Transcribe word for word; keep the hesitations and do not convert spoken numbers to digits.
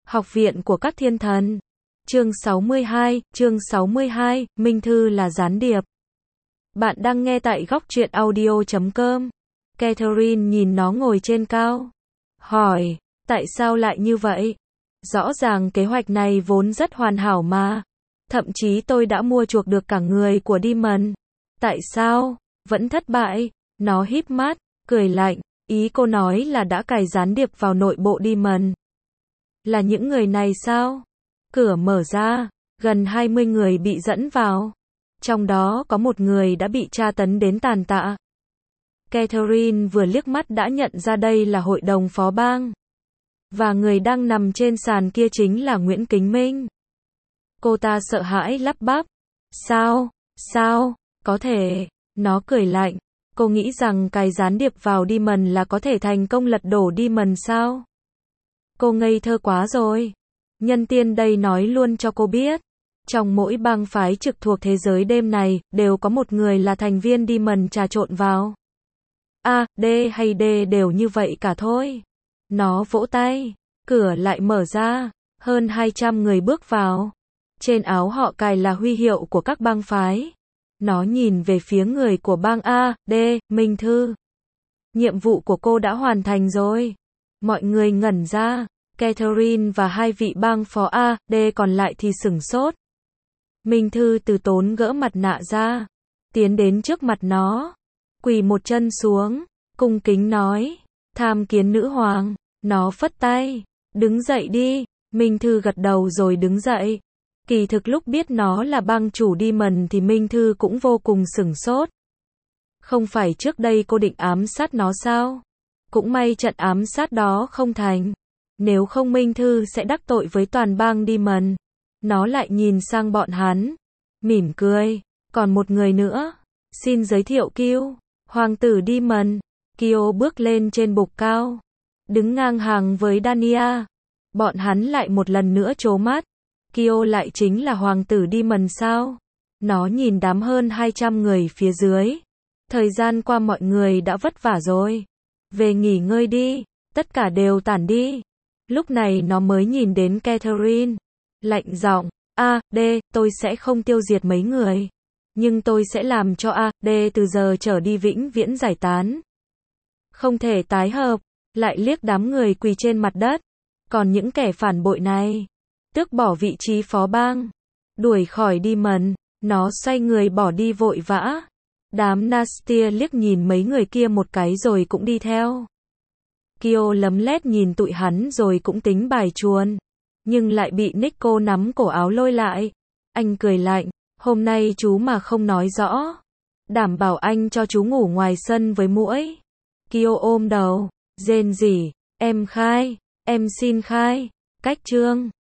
Học viện của các thiên thần. Chương sáu mươi hai, chương sáu mươi hai, Minh Thư là gián điệp. Bạn đang nghe tại góc truyện audio chấm com. Catherine nhìn nó ngồi trên cao. Hỏi, tại sao lại như vậy? Rõ ràng kế hoạch này vốn rất hoàn hảo mà. Thậm chí tôi đã mua chuộc được cả người của Demon. Tại sao? Vẫn thất bại. Nó híp mắt, cười lạnh. Ý cô nói là đã cài gián điệp vào nội bộ Demon. Là những người này sao? Cửa mở ra, gần hai mươi người bị dẫn vào. Trong đó có một người đã bị tra tấn đến tàn tạ. Catherine vừa liếc mắt đã nhận ra đây là hội đồng phó bang. Và người đang nằm trên sàn kia chính là Nguyễn Kính Minh. Cô ta sợ hãi lắp bắp. Sao? Sao? Có thể. Nó cười lạnh. Cô nghĩ rằng cài gián điệp vào Demon là có thể thành công lật đổ Demon sao? Cô ngây thơ quá rồi. Nhân tiên đây nói luôn cho cô biết. Trong mỗi bang phái trực thuộc thế giới đêm này, đều có một người là thành viên Demon trà trộn vào. A, D hay D đều như vậy cả thôi. Nó vỗ tay. Cửa lại mở ra. Hơn hai trăm người bước vào. Trên áo họ cài là huy hiệu của các bang phái. Nó nhìn về phía người của bang A, D, Minh Thư. Nhiệm vụ của cô đã hoàn thành rồi. Mọi người ngẩn ra. Catherine và hai vị bang phó A, D còn lại thì sửng sốt. Minh Thư từ tốn gỡ mặt nạ ra. Tiến đến trước mặt nó. Quỳ một chân xuống. Cung kính nói. Tham kiến nữ hoàng. Nó phất tay. Đứng dậy đi. Minh Thư gật đầu rồi đứng dậy. Kỳ thực lúc biết nó là bang chủ Demon thì Minh Thư cũng vô cùng sửng sốt. Không phải trước đây cô định ám sát nó sao? Cũng may trận ám sát đó không thành. Nếu không Minh Thư sẽ đắc tội với toàn bang Demon. Nó lại nhìn sang bọn hắn. Mỉm cười. Còn một người nữa. Xin giới thiệu Kyo. Hoàng tử Demon. Kyo bước lên trên bục cao. Đứng ngang hàng với Dania. Bọn hắn lại một lần nữa trố mắt. Kyo lại chính là hoàng tử Demon sao? Nó nhìn đám hơn hai trăm người phía dưới. Thời gian qua mọi người đã vất vả rồi. Về nghỉ ngơi đi. Tất cả đều tản đi. Lúc này nó mới nhìn đến Catherine. Lạnh giọng. A, D, tôi sẽ không tiêu diệt mấy người. Nhưng tôi sẽ làm cho A, D từ giờ trở đi vĩnh viễn giải tán. Không thể tái hợp. Lại liếc đám người quỳ trên mặt đất. Còn những kẻ phản bội này. Tước bỏ vị trí phó bang. Đuổi khỏi Demon. Nó xoay người bỏ đi vội vã. Đám Nastia liếc nhìn mấy người kia một cái rồi cũng đi theo. Kyo lấm lét nhìn tụi hắn rồi cũng tính bài chuồn. Nhưng lại bị Nico nắm cổ áo lôi lại. Anh cười lạnh. Hôm nay chú mà không nói rõ. Đảm bảo anh cho chú ngủ ngoài sân với muỗi. Kyo ôm đầu. Rên rỉ. Em khai. Em xin khai. Cách trương.